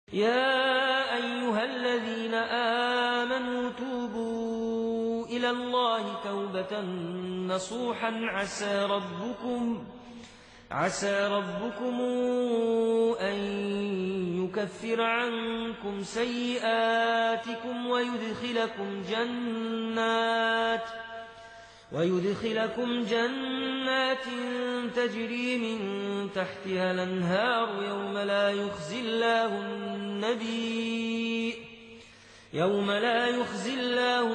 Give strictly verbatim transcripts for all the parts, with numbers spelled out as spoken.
يا أيها الذين آمنوا توبوا إلى الله توبة نصوحا عسى ربكم عسى ربكم أن يكفر عنكم سيئاتكم ويدخلكم جنات ويدخلكم جنات تجري من تحتها الأنهار يوم لا يخزي الله النبي يوم لا يخزي الله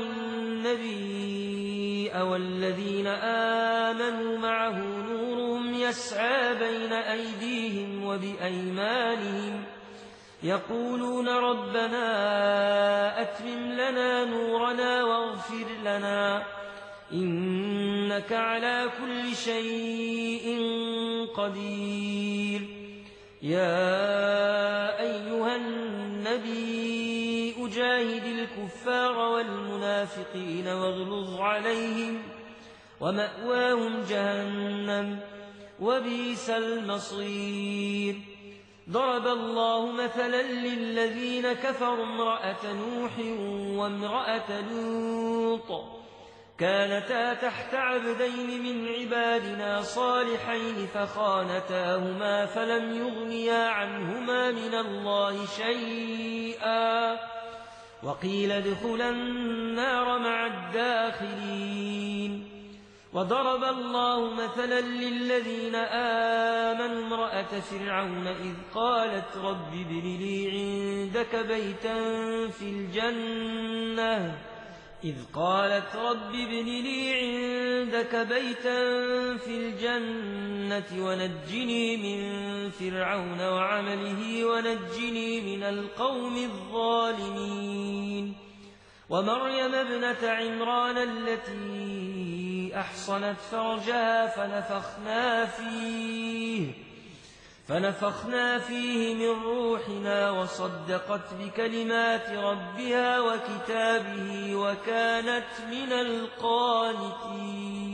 النبي والذين آمنوا معه نورهم يسعى بين أيديهم وبأيمانهم يقولون ربنا أتمم لنا نورنا واغفر لنا إنك على كل شيء قدير. يا أيها النبي أجاهد الكفار والمنافقين واغلظ عليهم ومأواهم جهنم وبئس المصير. ضرب الله مثلا للذين كفروا امرأة نوح وامرأة لوط كانتا تحت عبدين من عبادنا صالحين فخانتاهما فلم يغنيا عنهما من الله شيئا وقيل ادخلا النار مع الداخلين. وضرب الله مثلا للذين آمنوا امرأة فرعون إذ قالت رب ابن لي عندك بيتا في الجنة إذ قالت رب ابن لي عندك بيتا في الجنة ونجني من فرعون وعمله ونجني من القوم الظالمين. ومريم ابنة عمران التي أحصنت فرجها فنفخنا فيه فنفخنا فيه من روحنا وصدقت بكلمات ربها وكتابه وكانت من القانتين.